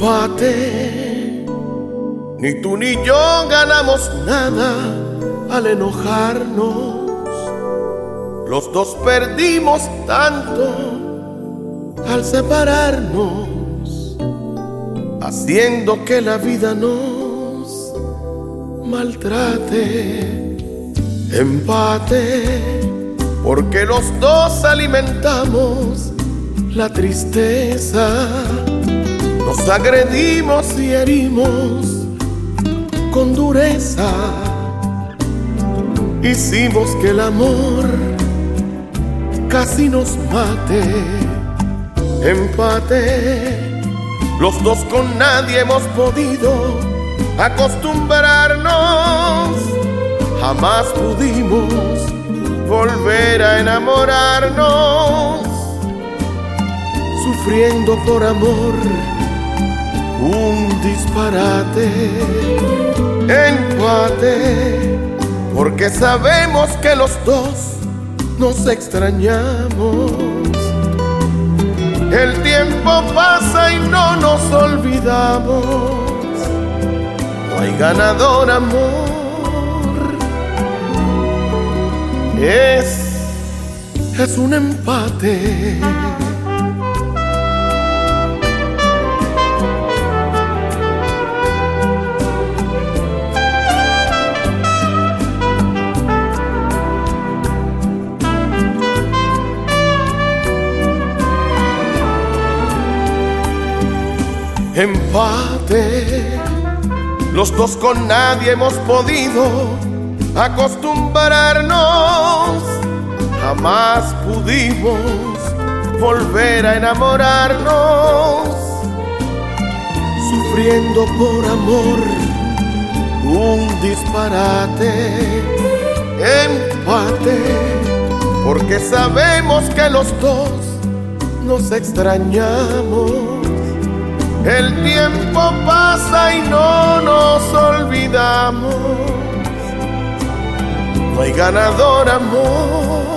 empate. Ni tú ni yo ganamos nada al enojarnos. Los dos perdimos tanto al separarnos, haciendo que la vida nos maltrate. Empate, porque los dos alimentamos la tristeza. Nos agredimos y herimos con dureza. Hicimos que el amor casi nos mate. Empate, los dos con nadie hemos podido acostumbrarnos. Jamás pudimos volver a enamorarnos. Sufriendo por amor, un disparate. Empate, porque sabemos que los dos nos extrañamos. El tiempo pasa y no nos olvidamos. No hay ganador, amor. Es un empate. Empate, los dos con nadie hemos podido acostumbrarnos. Jamás pudimos volver a enamorarnos. Sufriendo por amor, un disparate. Empate, porque sabemos que los dos nos extrañamos. El tiempo pasa y no nos olvidamos. No hay ganador, amor.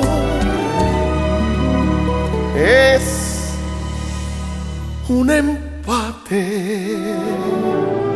Es un empate.